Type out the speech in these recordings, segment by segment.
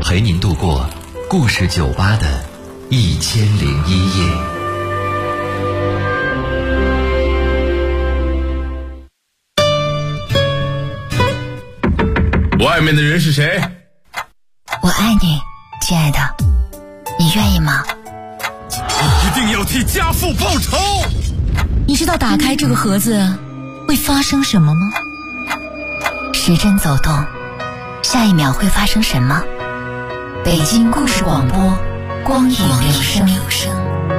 陪您度过故事酒吧的1001夜。 外面的人是谁？ 我爱你，亲爱的，你愿意吗？ 一定要替家父报仇！ 你知道打开这个盒子会发生什么吗？时针走动，下一秒会发生什么？北京故事广播，光影留声。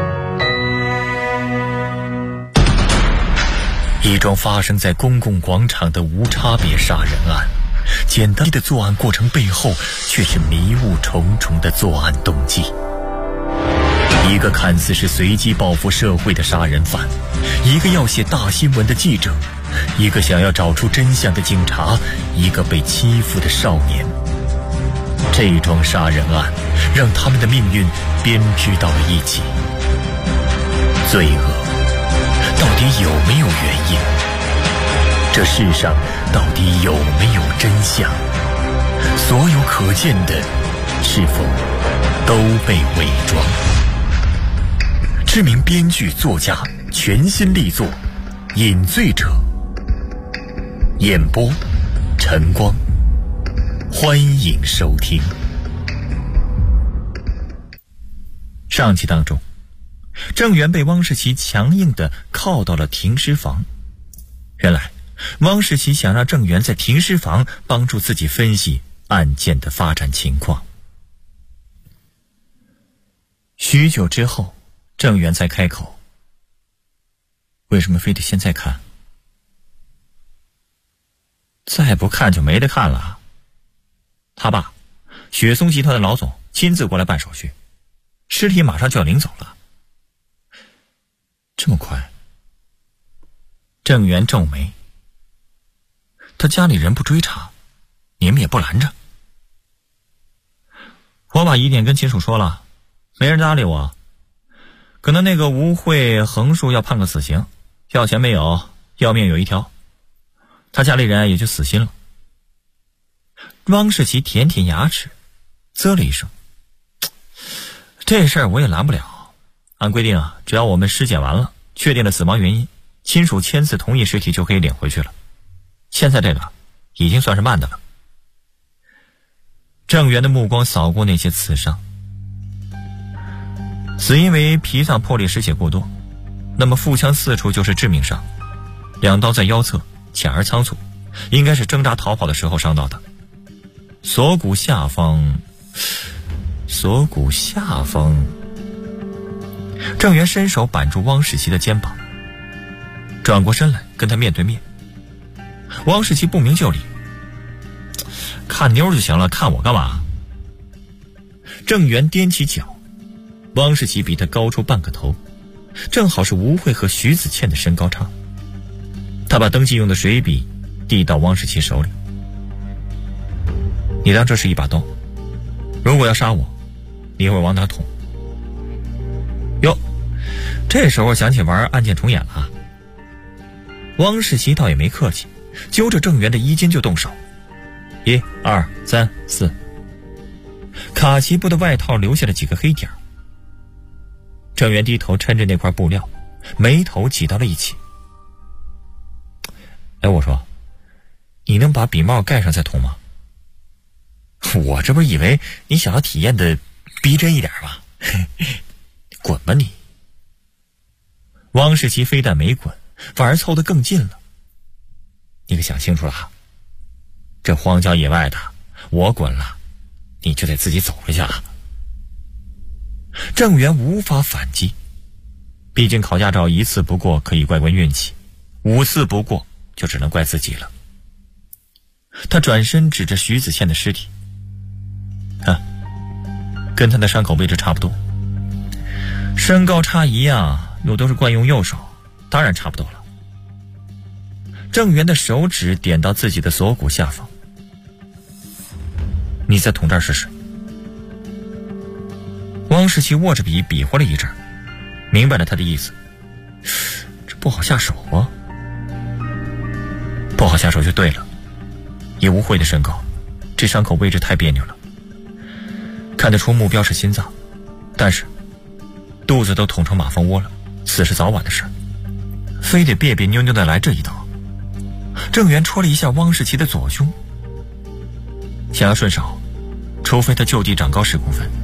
一桩发生在公共广场的无差别杀人案，简单的作案过程背后却是迷雾重重的作案动机。一个看似是随机报复社会的杀人犯，一个要写大新闻的记者，一个想要找出真相的警察，一个被欺负的少年。这桩杀人案让他们的命运编织到了一起。罪恶到底有没有原因？这世上到底有没有真相？所有可见的是否都被伪装？知名编剧作家全新力作《饮醉者》，演播晨光，欢迎收听。上集当中，郑源被汪世奇强硬地铐到了停尸房。原来汪世奇想让郑源在停尸房帮助自己分析案件的发展情况。许久之后，郑源才开口：为什么非得现在看？再不看就没得看了。他爸雪松集团的老总亲自过来办手续，尸体马上就要领走了。这么快？郑源皱眉，他家里人不追查，你们也不拦着。我把疑点跟亲属说了，没人搭理我。可能那个吴慧横竖要判个死刑，要钱没有，要命有一条，他家里人也就死心了。汪世奇舔舔牙齿，啧了一声，这事儿我也拦不了。按规定啊，只要我们尸检完了，确定了死亡原因，亲属签字同意尸体就可以领回去了。现在这个已经算是慢的了。郑源的目光扫过那些刺伤，死因为脾脏破裂失血过多，那么腹腔4处就是致命伤，2刀在腰侧，浅而仓促，应该是挣扎逃跑的时候伤到的。锁骨下方，郑源伸手扳住汪世奇的肩膀，转过身来跟他面对面。汪世奇不明就里，看妞就行了，看我干嘛？郑源踮起脚，汪世奇比他高出半个头，正好是吴慧和徐子倩的身高差。他把登记用的水笔递到汪世奇手里，你当这是一把刀，如果要杀我，你一会儿往哪捅？哟，这时候想起玩案件重演了啊。汪世奇倒也没客气，揪着郑源的衣襟就动手。1、2、3、4，卡其布的外套留下了几个黑点。郑源低头抻着那块布料，眉头挤到了一起。哎，我说，你能把笔帽盖上再捅吗？我这不是以为你想要体验的逼真一点吗？滚吧你！汪世奇非但没滚，反而凑得更近了。你可想清楚了，这荒郊野外的，我滚了，你就得自己走回去了。郑源无法反击，毕竟考驾照1次不过可以怪运气，5次不过就只能怪自己了。他转身指着徐子倩的尸体，看，跟他的伤口位置差不多，身高差一样，又都是惯用右手，当然差不多了。郑源的手指点到自己的锁骨下方，你再捅这儿试试。汪世奇握着笔比划了一阵，明白了他的意思，这不好下手啊。不好下手就对了，以吴慧的身高，这伤口位置太别扭了。 看得出目标是心脏，但是肚子都捅成马蜂窝了，死是早晚的事，非得别别扭扭的来这一刀。郑源戳了一下汪世奇的左胸，想要顺手，除非他就地长高10公分。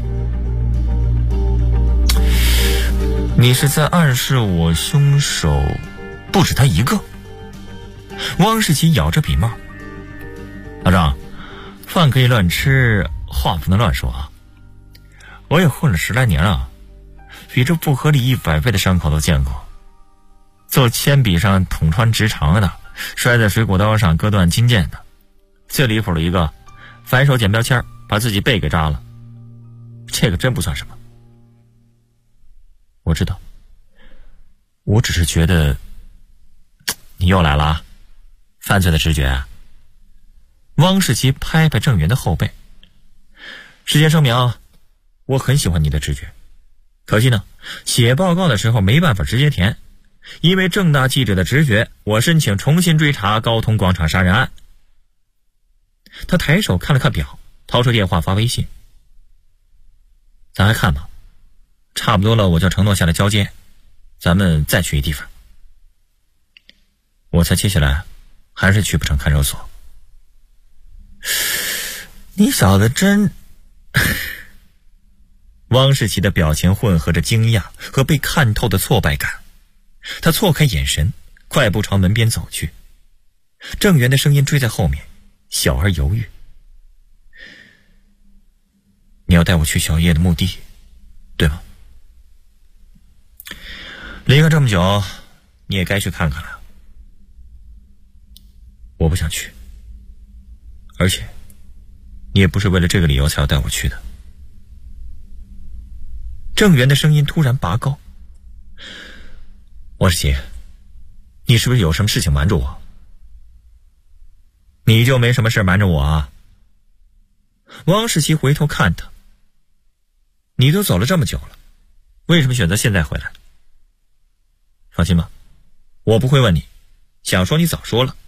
你是在暗示我凶手不止他一个？汪世奇咬着笔帽。老张，饭可以乱吃，话不能乱说啊。我也混了10来年了，比这不合理100倍的伤口都见过。做铅笔上捅穿直肠的，摔在水果刀上割断筋腱的，最离谱的一个，反手捡标签把自己背给扎了。这个真不算什么。我知道，我只是觉得你又来了啊，犯罪的直觉啊。汪世奇拍拍郑源的后背。事先声明啊，我很喜欢你的直觉，可惜呢，写报告的时候没办法直接填，因为郑大记者的直觉，我申请重新追查高通广场杀人案。他抬手看了看表，掏出电话发微信。咱还看吧，差不多了，我就承诺下来交接，咱们再去一地方。我猜接下来还是去不成看守所。你小子真汪世奇的表情混合着惊讶和被看透的挫败感，他错开眼神，快步朝门边走去。郑源的声音追在后面，小而犹豫。你要带我去小叶的墓地，对吗？离开这么久，你也该去看看了。我不想去，而且你也不是为了这个理由才要带我去的。郑源的声音突然拔高。汪世奇，你是不是有什么事情瞒着我？你就没什么事瞒着我啊？汪世奇回头看他，你都走了这么久了，为什么选择现在回来？放心吧，我不会问你，想说你早说了。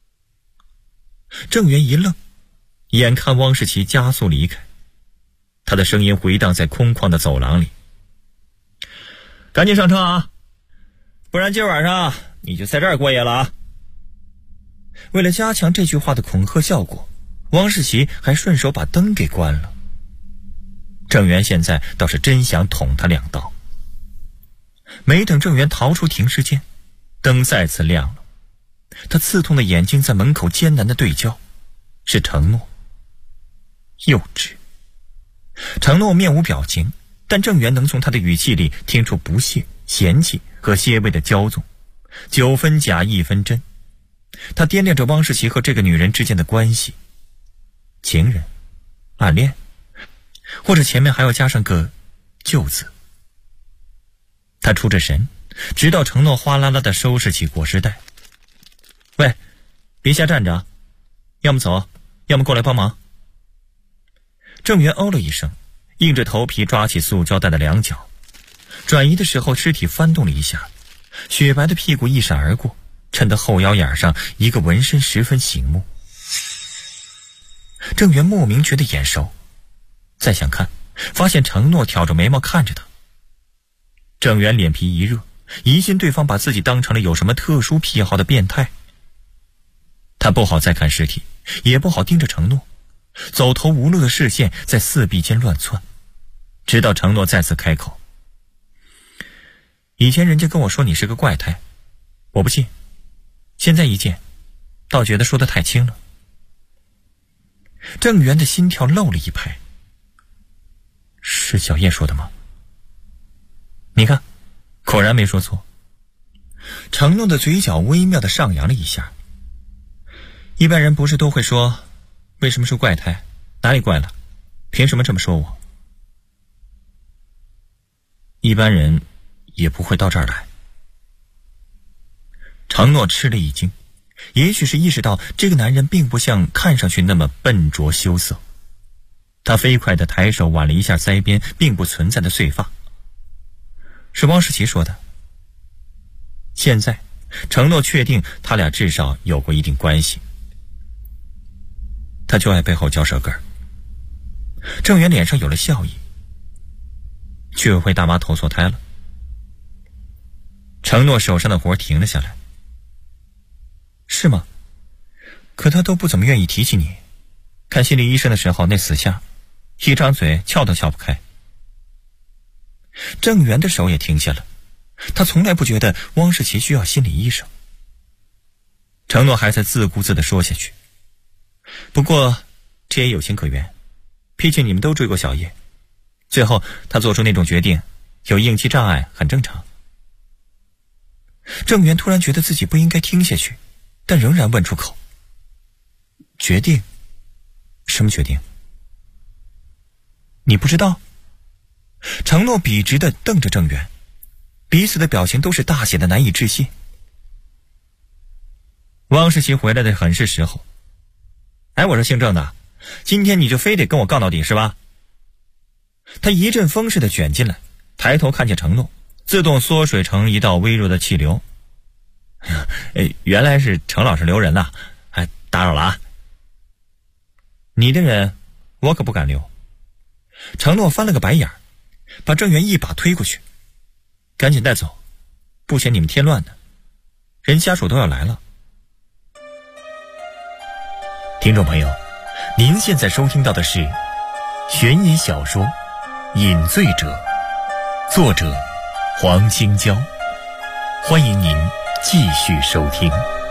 郑源一愣，眼看汪世奇加速离开，他的声音回荡在空旷的走廊里。赶紧上车啊，不然今晚上你就在这儿过夜了啊！为了加强这句话的恐吓效果，汪世奇还顺手把灯给关了。郑源现在倒是真想捅他2刀。没等郑源逃出停尸间，灯再次亮了。他刺痛的眼睛在门口艰难的对焦，是承诺。幼稚。承诺面无表情，但郑源能从他的语气里听出不屑、嫌弃和些微的骄纵，9分假1分真。他掂量着汪世奇和这个女人之间的关系，情人、暗恋，或者前面还要加上个旧字。他出着神，直到承诺哗啦啦地收拾起裹尸袋。喂，别瞎站着，要么走，要么过来帮忙。郑源哦了一声，硬着头皮抓起塑胶袋的2角，转移的时候尸体翻动了一下，雪白的屁股一闪而过，衬得后腰眼上一个纹身十分醒目。郑源莫名觉得眼熟，再想看，发现承诺挑着眉毛看着他。郑源脸皮一热，疑心对方把自己当成了有什么特殊癖好的变态。他不好再看尸体，也不好盯着承诺，走投无路的视线在四壁间乱窜，直到承诺再次开口。以前人家跟我说你是个怪胎，我不信，现在一见，倒觉得说得太轻了。郑源的心跳漏了一拍。是小叶说的吗？你看，果然没说错。承诺的嘴角微妙的上扬了一下。一般人不是都会说，为什么是怪胎？哪里怪了？凭什么这么说我？一般人也不会到这儿来。承诺吃了一惊，也许是意识到这个男人并不像看上去那么笨拙羞涩。他飞快地抬手挽了一下腮边并不存在的碎发。是汪世奇说的。现在承诺确定他俩至少有过一定关系。他就爱背后嚼舌根儿。 郑源脸上有了笑意。居委会大妈投错胎了。承诺手上的活停了下来。是吗？可他都不怎么愿意提起你。看心理医生的时候那死相，一张嘴撬都撬不开。郑源的手也停下了，他从来不觉得汪世奇需要心理医生。承诺还在自顾自地说下去。不过这也有情可原，毕竟你们都追过小叶，最后他做出那种决定，有应激障碍很正常。郑源突然觉得自己不应该听下去，但仍然问出口。决定？什么决定？你不知道？承诺笔直地瞪着郑源，彼此的表情都是大写的难以置信。汪世奇回来的很是时候。哎，我说姓郑的，今天你就非得跟我杠到底是吧？他一阵风似的卷进来，抬头看见承诺，自动缩水成一道微弱的气流。原来是程老师留人呐，打扰了啊。你的人我可不敢留。承诺翻了个白眼，把郑源一把推过去，赶紧带走，不嫌你们添乱呢，人家属都要来了。听众朋友，您现在收听到的是悬疑小说《饮醉者》，作者黄清娇，欢迎您继续收听。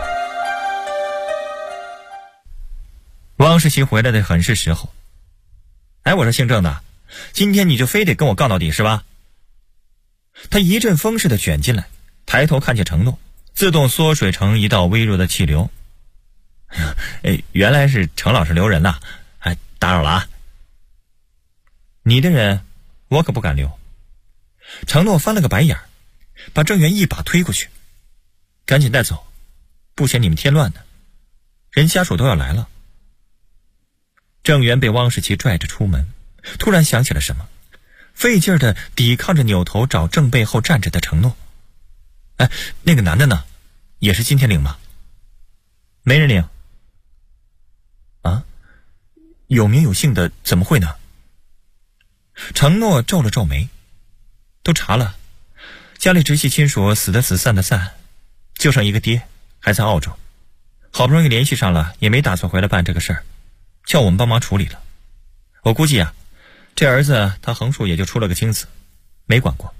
汪世奇回来的很是时候。哎，我说姓郑的，今天你就非得跟我杠到底是吧？他一阵风似的卷进来，抬头看见承诺，自动缩水成一道微弱的气流。原来是程老师留人呐，打扰了啊。你的人我可不敢留。承诺翻了个白眼，把郑源一把推过去，赶紧带走，不嫌你们添乱呢，人家属都要来了。郑源被汪世奇拽着出门，突然想起了什么，费劲地抵抗着扭头找正背后站着的承诺。那个男的呢？也是今天领吗？没人领。啊？有名有姓的怎么会呢？承诺皱了皱眉，都查了，家里直系亲属死的死散的散，就剩一个爹还在澳洲，好不容易联系上了，也没打算回来办这个事儿，叫我们帮忙处理了。我估计啊，这儿子他横竖也就出了个青子，没管过。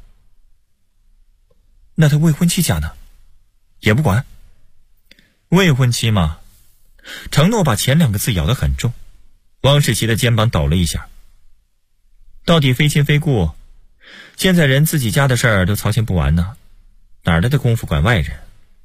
那他未婚妻家呢？也不管。未婚妻嘛。承诺把前两个字咬得很重。汪世奇的肩膀抖了一下。到底非亲非故，现在人自己家的事儿都操心不完呢，哪来的功夫管外人？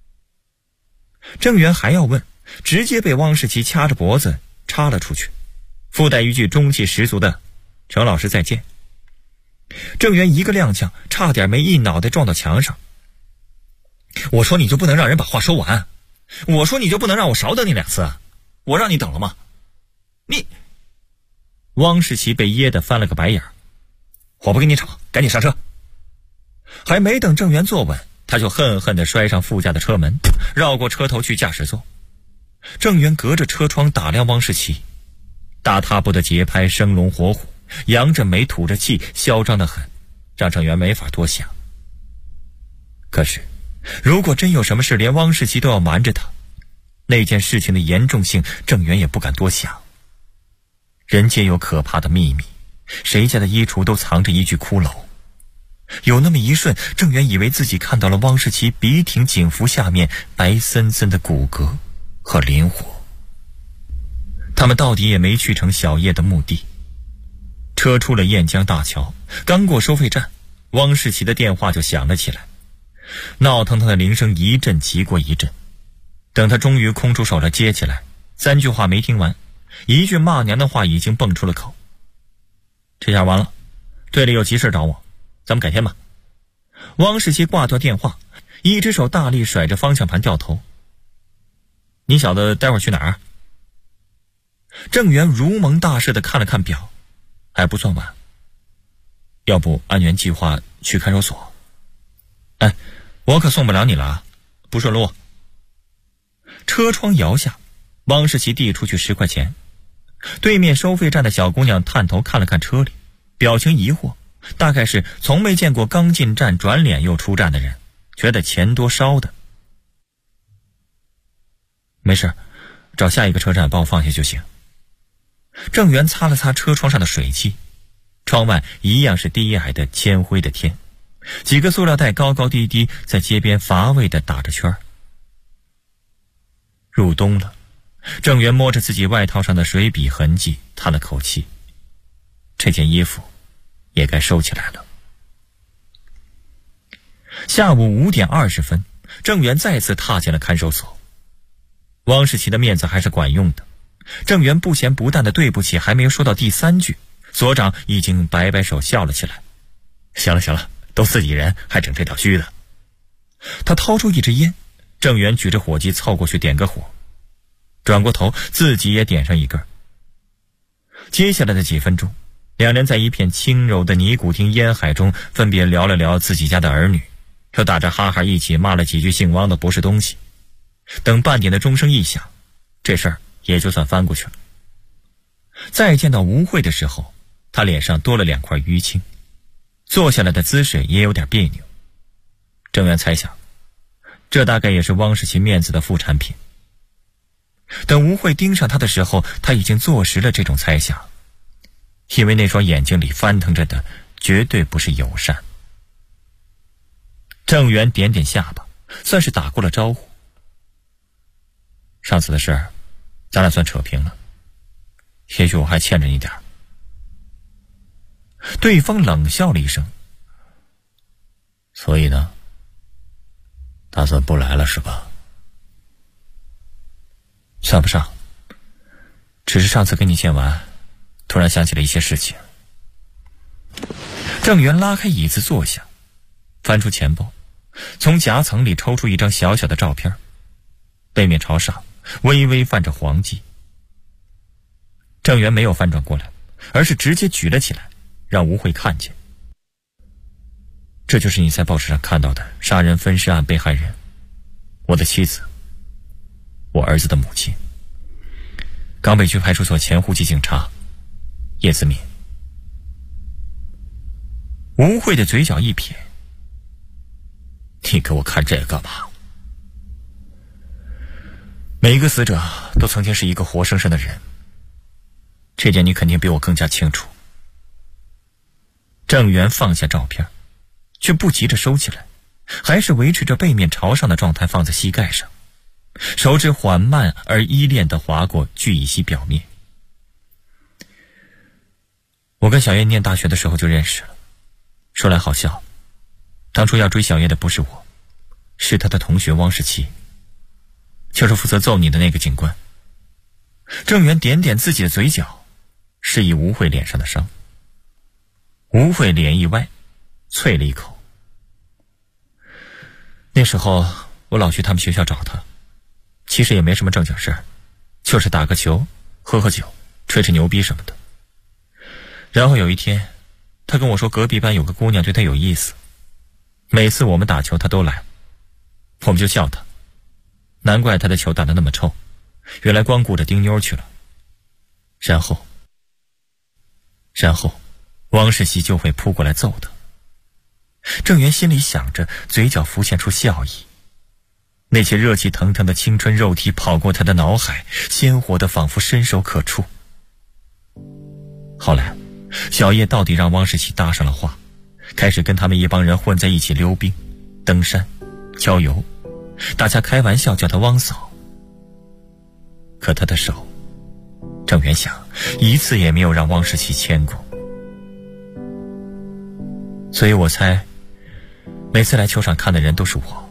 郑源还要问，直接被汪世奇掐着脖子插了出去，附带一句中气十足的程老师再见。郑源一个踉跄，差点没一脑袋撞到墙上。我说你就不能让人把话说完？我说你就不能让我少等你2次？我让你等了吗？你……汪世奇被噎得翻了个白眼。我不跟你吵，赶紧上车。还没等郑源坐稳，他就恨恨地摔上副驾的车门，绕过车头去驾驶座。郑源隔着车窗打量汪世奇，大踏步的节拍生龙活虎，扬着眉吐着气，嚣张得很，让郑源没法多想。可是如果真有什么事连汪世奇都要瞒着他，那件事情的严重性郑源也不敢多想。人皆有可怕的秘密，谁家的衣橱都藏着一具骷髅。有那么一瞬，郑源以为自己看到了汪世奇笔挺颈服下面白森森的骨骼和灵火。他们到底也没去成小叶的墓地。车出了燕江大桥，刚过收费站，汪世奇的电话就响了起来。闹腾腾的铃声一阵急过一阵，等他终于空出手来接起来，3句话没听完，一句骂娘的话已经蹦出了口。这下完了，队里有急事找我，咱们改天吧。汪世奇挂断电话，一只手大力甩着方向盘掉头。你小子待会儿去哪儿？郑源如蒙大赦地看了看表，还不算晚。要不按原计划去看守所？我可送不了你了啊，不顺路。车窗摇下，汪世奇递出去10块钱。 对面收费站的小姑娘探头看了看车里，表情疑惑，大概是从没见过刚进站转脸又出站的人，觉得钱多烧的。没事，找下一个车站把我放下就行。郑源擦了擦车窗上的水汽，窗外一样是低矮的铅灰的天，几个塑料袋高高低低在街边乏味地打着圈。入冬了，郑源摸着自己外套上的水笔痕迹，叹了口气，这件衣服也该收起来了。下午5点20分，郑源再次踏进了看守所。汪世奇的面子还是管用的，郑源不咸不淡的对不起还没有说到第3句，所长已经摆摆手笑了起来。行了行了，都自己人还整这条虚的。他掏出一支烟，郑源举着火机凑过去点个火，转过头自己也点上一根。接下来的几分钟，两人在一片轻柔的尼古丁烟海中分别聊了聊自己家的儿女，又打着哈哈一起骂了几句姓汪的不是东西。等半点的钟声一响，这事儿也就算翻过去了。再见到吴慧的时候，他脸上多了2块淤青，坐下来的姿势也有点别扭。郑源猜想，这大概也是汪世奇面子的副产品。等吴慧盯上他的时候，他已经坐实了这种猜想，因为那双眼睛里翻腾着的绝对不是友善。郑源点点下巴，算是打过了招呼。上次的事儿，咱俩算扯平了，也许我还欠着你点儿。对方冷笑了一声。所以呢，打算不来了是吧？算不上，只是上次跟你见完，突然想起了一些事情。郑源拉开椅子坐下，翻出钱包，从夹层里抽出一张小小的照片，背面朝上，微微泛着黄迹。郑源没有翻转过来，而是直接举了起来，让吴慧看见。这就是你在报纸上看到的杀人分尸案被害人，我的妻子，我儿子的母亲，港北区派出所前户籍警察叶子敏。吴慧的嘴角一撇，你给我看这个干嘛？每一个死者都曾经是一个活生生的人，这点你肯定比我更加清楚。郑源放下照片，却不急着收起来，还是维持着背面朝上的状态放在膝盖上，手指缓慢而依恋地划过聚乙烯表面。我跟小叶念大学的时候就认识了，说来好笑，当初要追小叶的不是我，是他的同学汪世奇，就是负责揍你的那个警官。郑源点点自己的嘴角，示意吴慧脸上的伤。吴慧脸一歪，啐了一口。那时候我老去他们学校找他，其实也没什么正经事儿，就是打个球，喝喝酒，吹吹牛逼什么的。然后有一天，他跟我说隔壁班有个姑娘对他有意思，每次我们打球他都来，我们就笑他，难怪他的球打得那么臭，原来光顾着盯妞去了。然后汪世奇就会扑过来揍他。郑源心里想着，嘴角浮现出笑意。那些热气腾腾的青春肉体跑过他的脑海，鲜活的仿佛伸手可触。后来小叶到底让汪世奇搭上了话，开始跟他们一帮人混在一起溜冰、登山、郊游，大家开玩笑叫他汪嫂。可他的手，郑源想，一次也没有让汪世奇牵过。所以我猜，每次来球场看的人都是我。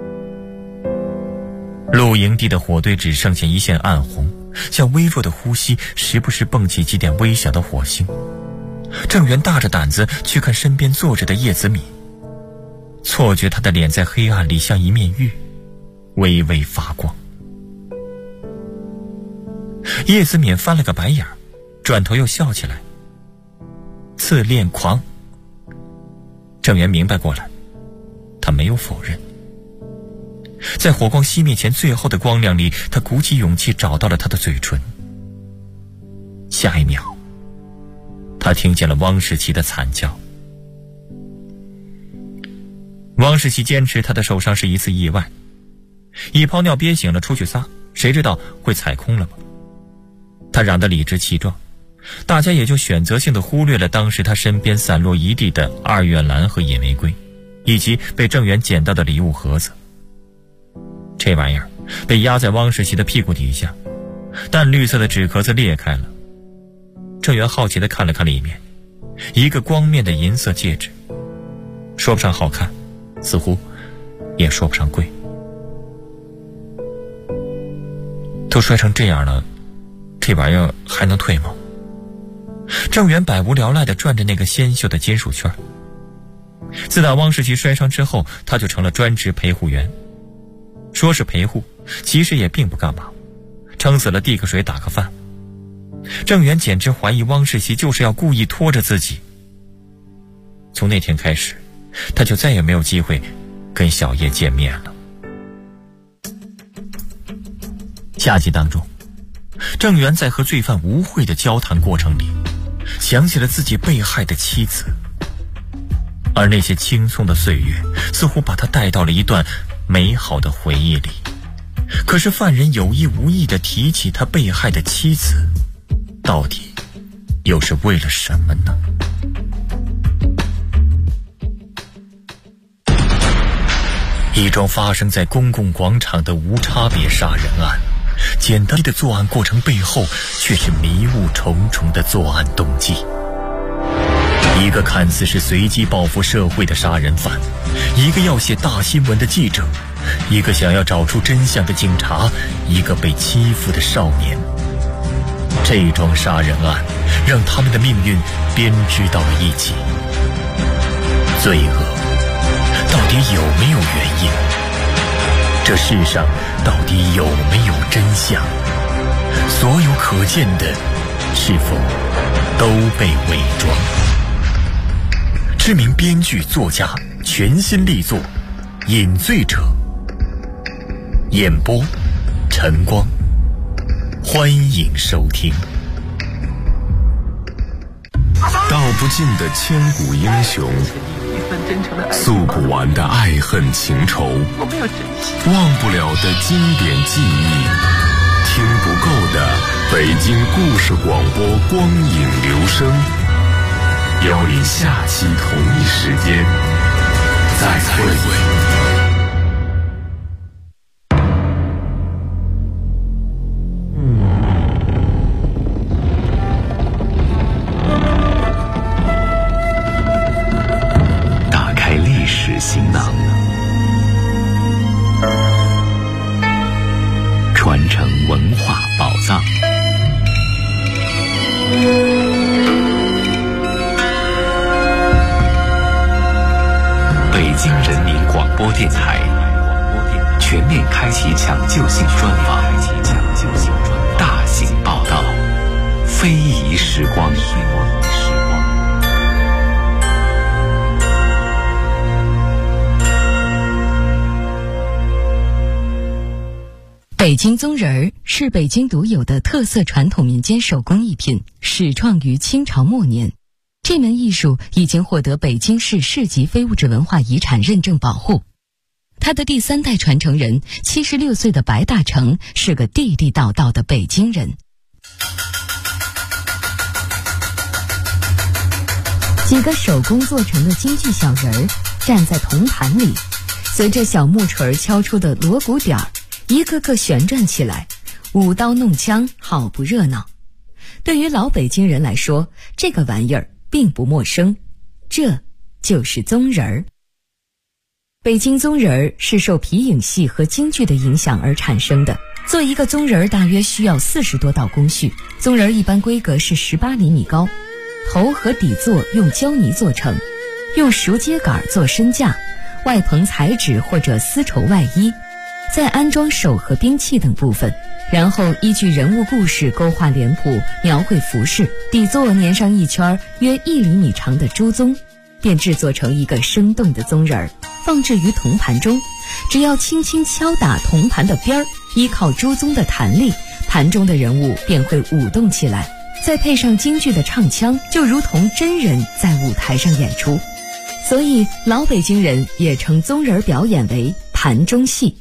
露营地的火堆只剩下一线暗红，像微弱的呼吸，时不时蹦起几点微小的火星。郑源大着胆子去看身边坐着的叶子敏，错觉他的脸在黑暗里像一面玉，微微发光。叶子敏翻了个白眼，转头又笑起来。自恋狂。郑源明白过来，他没有否认。在火光熄灭前最后的光亮里，他鼓起勇气找到了他的嘴唇， 下一秒，他听见了汪世奇的惨叫。汪世奇坚持他的受伤是一次意外，一泡尿憋醒了出去撒，谁知道会踩空了吗？他嚷得理直气壮，大家也就选择性的忽略了当时他身边散落一地的2月兰和野玫瑰，以及被郑源捡到的礼物盒子。这玩意儿被压在汪世奇的屁股底下，淡绿色的纸壳子裂开了。郑源好奇地看了看里面，一个光面的银色戒指，说不上好看，似乎也说不上贵。都摔成这样了，这玩意儿还能退吗？郑源百无聊赖地转着那个鲜绣的金属圈。自打汪世奇摔伤之后，他就成了专职陪护员。说是陪护，其实也并不干嘛，撑死了递个水打个饭。郑源简直怀疑汪世奇就是要故意拖着自己。从那天开始，他就再也没有机会跟小叶见面了。下集当中，郑源在和罪犯吴慧的交谈过程里，想起了自己被害的妻子，而那些轻松的岁月似乎把他带到了一段美好的回忆里。可是犯人有意无意地提起他被害的妻子，到底又是为了什么呢？一桩发生在公共广场的无差别杀人案，简单的作案过程背后却是迷雾重重的作案动机。一个看似是随机报复社会的杀人犯，一个要写大新闻的记者，一个想要找出真相的警察，一个被欺负的少年。这桩杀人案让他们的命运编织到了一起。罪恶到底有没有原因？这世上到底有没有真相？所有可见的是否都被伪装？知名编剧作家全新力作《饮醉者》，演播晨光，欢迎收听。 道不尽的千古英雄，诉不完的爱恨情仇，忘不了的经典记忆，听不够的北京故事广播光影留声。邀您下期同一时间再会。 行囊，传承文化宝藏。北京人民广播电台全面开启抢救性专访，大型报道，非遗时光。 北京宗人儿是北京独有的特色传统民间手工艺品，始创于清朝末年。这门艺术已经获得北京市市级非物质文化遗产认证保护。他的第3代传承人76岁的白大成是个地地道道的北京人。几个手工做成的京剧小人儿站在铜盘里，随着小木锤敲出的锣鼓点儿，一个个旋转起来，舞刀弄枪，好不热闹。对于老北京人来说，这个玩意儿并不陌生，这就是宗人儿。北京宗人儿是受皮影戏和京剧的影响而产生的。做一个宗人儿大约需要40多道工序，宗人儿一般规格是18厘米高，头和底座用胶泥做成，用熟秸秆做身架，外棚彩纸或者丝绸外衣，再安装手和兵器等部分，然后依据人物故事勾画脸谱，描绘服饰，底座粘上一圈约1厘米长的猪鬃，便制作成一个生动的宗人儿，放置于铜盘中。只要轻轻敲打铜盘的边儿，依靠猪鬃的弹力，盘中的人物便会舞动起来。 再配上京剧的唱腔，就如同真人在舞台上演出。所以老北京人也称宗人表演为盘中戏。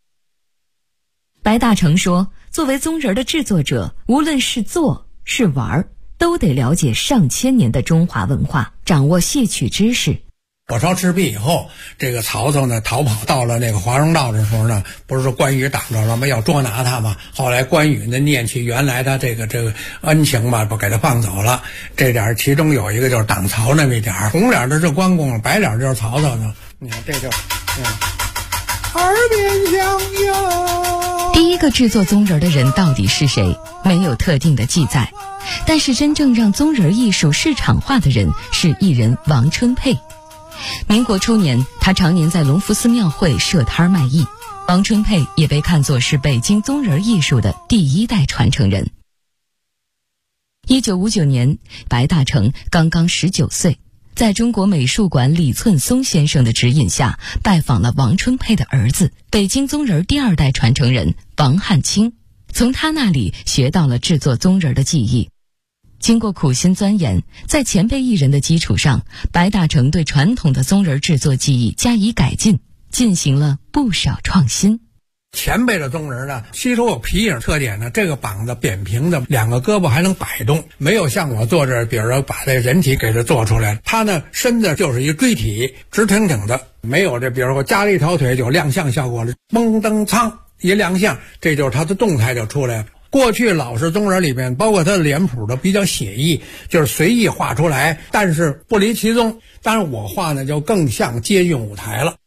白大成说，作为宗人的制作者，无论是做是玩，都得了解上千年的中华文化，掌握戏曲知识。 火烧赤壁以后，这个曹操呢逃跑到了那个华容道的时候呢，不是说关羽挡着了吗？要捉拿他嘛。后来关羽呢念起原来他这个恩情吧，不给他放走了。这点其中有一个就是挡曹那么一点，红脸的是关公，白脸就是曹操呢。你看这就，耳边响哟。 第一个制作宗人的人到底是谁？没有特定的记载，但是真正让宗人艺术市场化的人是艺人王春佩。民国初年，他常年在隆福寺庙会设摊卖艺。王春佩也被看作是北京宗人艺术的第一代传承人。1959年，白大成刚刚19岁，在中国美术馆李寸松先生的指引下，拜访了王春佩的儿子，北京宗人第二代传承人王汉卿，从他那里学到了制作宗人的技艺。经过苦心钻研，在前辈艺人的基础上，白大成对传统的宗人制作技艺加以改进，进行了不少创新。 前辈的宗人呢，吸收有皮影特点呢，这个膀子扁平的，两个胳膊还能摆动，没有像我坐这儿，比如说把这人体给它做出来。他呢，身子就是一锥体，直挺挺的，没有这，比如说加了一条腿就亮相效果了，蒙登苍一亮相，这就是他的动态就出来了。过去老式宗人里面，包括他的脸谱都比较写意，就是随意画出来，但是不离其宗。当然我画呢就更像接近舞台了。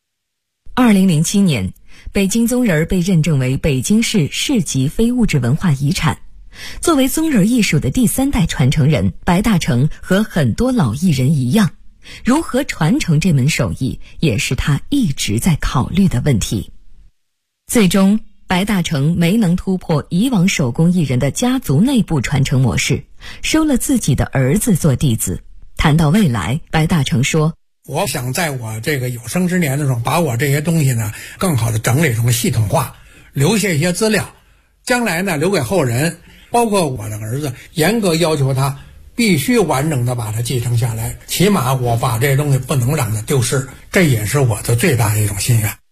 2007年，北京宗人被认证为北京市市级非物质文化遗产。作为宗人艺术的第三代传承人，白大成和很多老艺人一样，如何传承这门手艺，也是他一直在考虑的问题。最终白大成没能突破以往手工艺人的家族内部传承模式，收了自己的儿子做弟子。谈到未来，白大成说， 我想在我这个有生之年的时候，把我这些东西呢更好的整理成系统化，留下一些资料，将来呢留给后人，包括我的儿子，严格要求他必须完整的把它继承下来，起码我把这些东西不能让它丢失，这也是我的最大的一种心愿。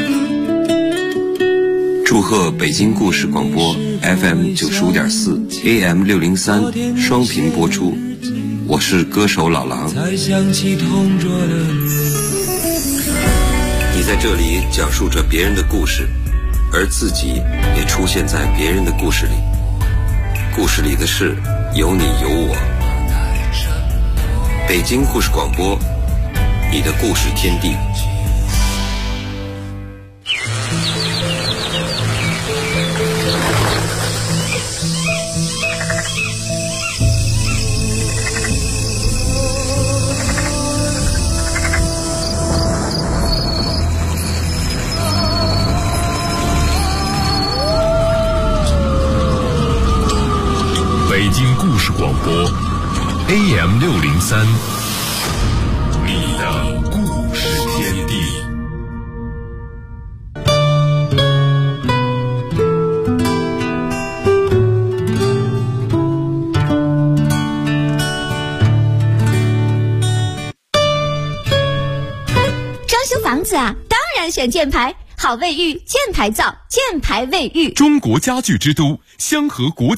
祝贺北京故事广播 FM 95.4 AM 603双频播出，我是歌手老狼。你在这里讲述着别人的故事，而自己也出现在别人的故事里，故事里的事有你有我。北京故事广播，你的故事天地。 北京故事广播 AM 603，你的故事天地。 装修房子啊，当然选建牌，好卫浴，建牌造，建牌卫浴。 中国家具之都，香河国